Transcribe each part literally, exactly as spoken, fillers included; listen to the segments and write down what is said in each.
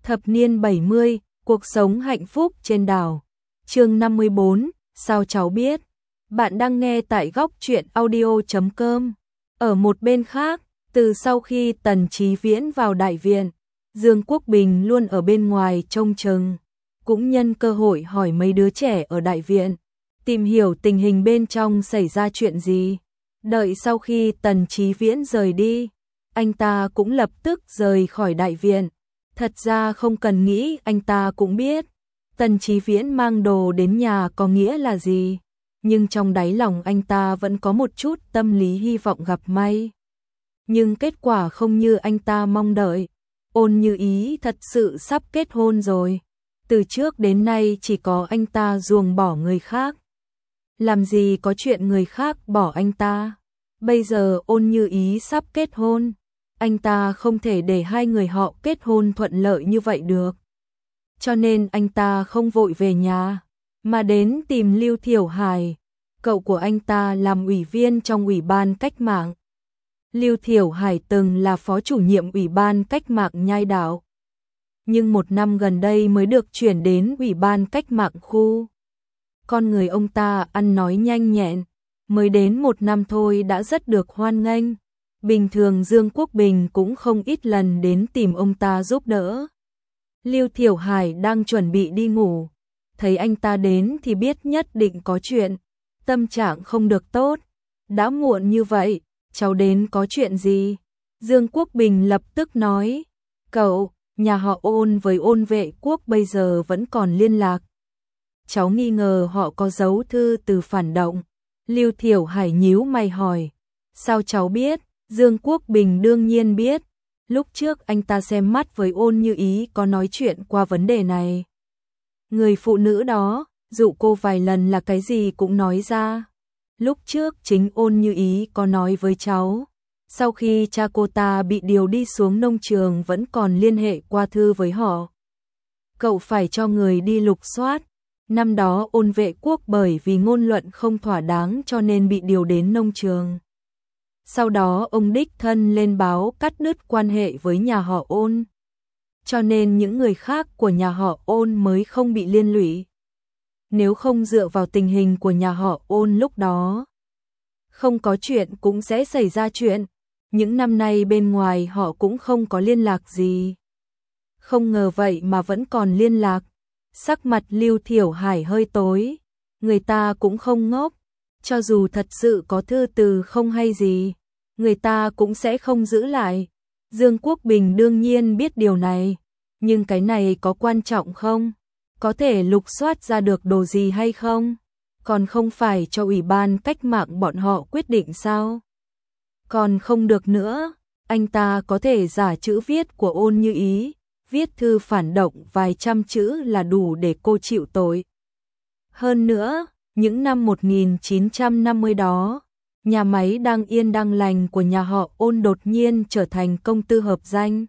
Thập niên bảy mươi, cuộc sống hạnh phúc trên đảo. Chương năm mươi bốn, sao cháu biết? Bạn đang nghe tại góc truyện audio chấm com. Ở một bên khác, từ sau khi Tần Chí Viễn vào đại viện, Dương Quốc Bình luôn ở bên ngoài trông chừng, cũng nhân cơ hội hỏi mấy đứa trẻ ở đại viện, tìm hiểu tình hình bên trong xảy ra chuyện gì. Đợi sau khi Tần Chí Viễn rời đi, anh ta cũng lập tức rời khỏi đại viện. Thật ra không cần nghĩ anh ta cũng biết, Tần Chí Viễn mang đồ đến nhà có nghĩa là gì, nhưng trong đáy lòng anh ta vẫn có một chút tâm lý hy vọng gặp may. Nhưng kết quả không như anh ta mong đợi, Ôn Như Ý thật sự sắp kết hôn rồi. Từ trước đến nay chỉ có anh ta ruồng bỏ người khác. Làm gì có chuyện người khác bỏ anh ta. Bây giờ Ôn Như Ý sắp kết hôn, anh ta không thể để hai người họ kết hôn thuận lợi như vậy được. Cho nên anh ta không vội về nhà, mà đến tìm Lưu Thiểu Hải, cậu của anh ta làm ủy viên trong Ủy ban Cách mạng. Lưu Thiểu Hải từng là phó chủ nhiệm Ủy ban Cách mạng Nhai Đảo, nhưng một năm gần đây mới được chuyển đến Ủy ban Cách mạng khu. Con người ông ta ăn nói nhanh nhẹn, mới đến một năm thôi đã rất được hoan nghênh. Bình thường Dương Quốc Bình cũng không ít lần đến tìm ông ta giúp đỡ. Lưu Thiểu Hải đang chuẩn bị đi ngủ, thấy anh ta đến thì biết nhất định có chuyện, tâm trạng không được tốt. Đã muộn như vậy, cháu đến có chuyện gì? Dương Quốc Bình lập tức nói, cậu, nhà họ Ôn với Ôn Vệ Quốc bây giờ vẫn còn liên lạc. Cháu nghi ngờ họ có giấu thư từ phản động. Lưu Thiểu Hải nhíu mày hỏi, sao cháu biết? Dương Quốc Bình đương nhiên biết, lúc trước anh ta xem mắt với Ôn Như Ý có nói chuyện qua vấn đề này. Người phụ nữ đó, dụ cô vài lần là cái gì cũng nói ra. Lúc trước chính Ôn Như Ý có nói với cháu, sau khi cha cô ta bị điều đi xuống nông trường vẫn còn liên hệ qua thư với họ. Cậu phải cho người đi lục soát. Năm đó Ôn Vệ Quốc bởi vì ngôn luận không thỏa đáng cho nên bị điều đến nông trường. Sau đó ông đích thân lên báo cắt đứt quan hệ với nhà họ Ôn. Cho nên những người khác của nhà họ Ôn mới không bị liên lụy. Nếu không dựa vào tình hình của nhà họ Ôn lúc đó, không có chuyện cũng sẽ xảy ra chuyện. Những năm nay bên ngoài họ cũng không có liên lạc gì. Không ngờ vậy mà vẫn còn liên lạc. Sắc mặt Lưu Thiểu Hải hơi tối. Người ta cũng không ngốc. Cho dù thật sự có thư từ không hay gì, người ta cũng sẽ không giữ lại. Dương Quốc Bình đương nhiên biết điều này. Nhưng cái này có quan trọng không? Có thể lục soát ra được đồ gì hay không? Còn không phải cho Ủy ban Cách mạng bọn họ quyết định sao? Còn không được nữa, anh ta có thể giả chữ viết của Ôn Như Ý, viết thư phản động vài trăm chữ là đủ để cô chịu tội. Hơn nữa, những năm một nghìn chín trăm năm mươi đó, nhà máy đang yên đang lành của nhà họ Ôn đột nhiên trở thành công tư hợp danh.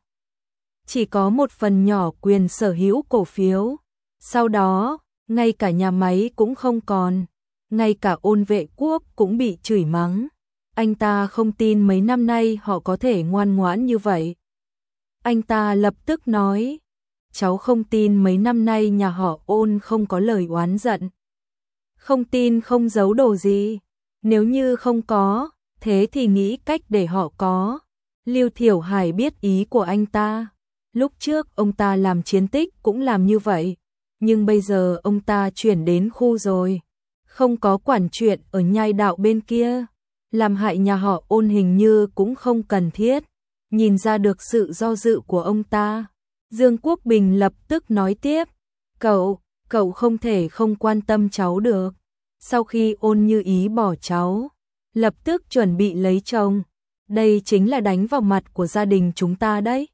Chỉ có một phần nhỏ quyền sở hữu cổ phiếu. Sau đó, ngay cả nhà máy cũng không còn, ngay cả Ôn Vệ Quốc cũng bị chửi mắng. Anh ta không tin mấy năm nay họ có thể ngoan ngoãn như vậy. Anh ta lập tức nói, cháu không tin mấy năm nay nhà họ Ôn không có lời oán giận. Không tin không giấu đồ gì. Nếu như không có, thế thì nghĩ cách để họ có. Lưu Thiểu Hải biết ý của anh ta. Lúc trước ông ta làm chiến tích cũng làm như vậy. Nhưng bây giờ ông ta chuyển đến khu rồi. Không có quản chuyện ở Nhai Đạo bên kia. Làm hại nhà họ Ôn hình như cũng không cần thiết. Nhìn ra được sự do dự của ông ta. Dương Quốc Bình lập tức nói tiếp. Cậu, cậu không thể không quan tâm cháu được. Sau khi Ôn Như Ý bỏ cháu, lập tức chuẩn bị lấy chồng. Đây chính là đánh vào mặt của gia đình chúng ta đấy.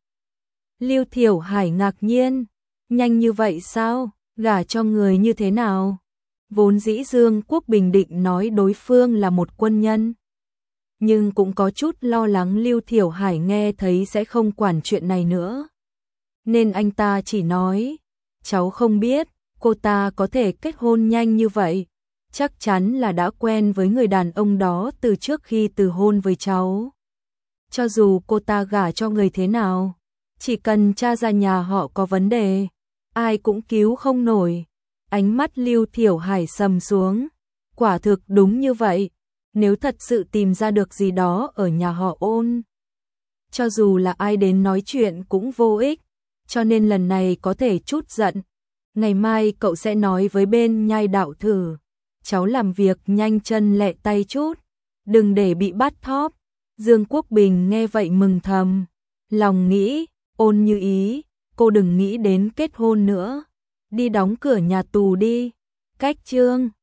Lưu Thiểu Hải ngạc nhiên. Nhanh như vậy sao? Gả cho người như thế nào? Vốn dĩ Dương Quốc Bình định nói đối phương là một quân nhân. Nhưng cũng có chút lo lắng Lưu Thiểu Hải nghe thấy sẽ không quản chuyện này nữa. Nên anh ta chỉ nói, cháu không biết, cô ta có thể kết hôn nhanh như vậy. Chắc chắn là đã quen với người đàn ông đó từ trước khi từ hôn với cháu. Cho dù cô ta gả cho người thế nào, Chỉ cần tra ra nhà họ có vấn đề, ai cũng cứu không nổi. Ánh mắt Lưu Thiểu Hải sầm xuống. Quả thực đúng như vậy. Nếu thật sự tìm ra được gì đó ở nhà họ Ôn, cho dù là ai đến nói chuyện cũng vô ích. Cho nên lần này có thể chút giận. Ngày mai cậu sẽ nói với bên Nhai đạo thử. Cháu làm việc nhanh chân lẹ tay chút, đừng để bị bắt thóp. Dương Quốc Bình nghe vậy mừng thầm. Lòng nghĩ, Ôn Như Ý, cô đừng nghĩ đến kết hôn nữa. Đi đóng cửa nhà tù đi. Cách chương